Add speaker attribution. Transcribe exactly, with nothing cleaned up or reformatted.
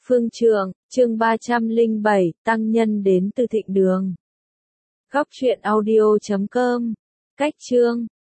Speaker 1: Phương Trượng, chương ba trăm lẻ bảy, tăng nhân đến từ Thịnh Đường. Góc truyện audio chấm com. Cách chương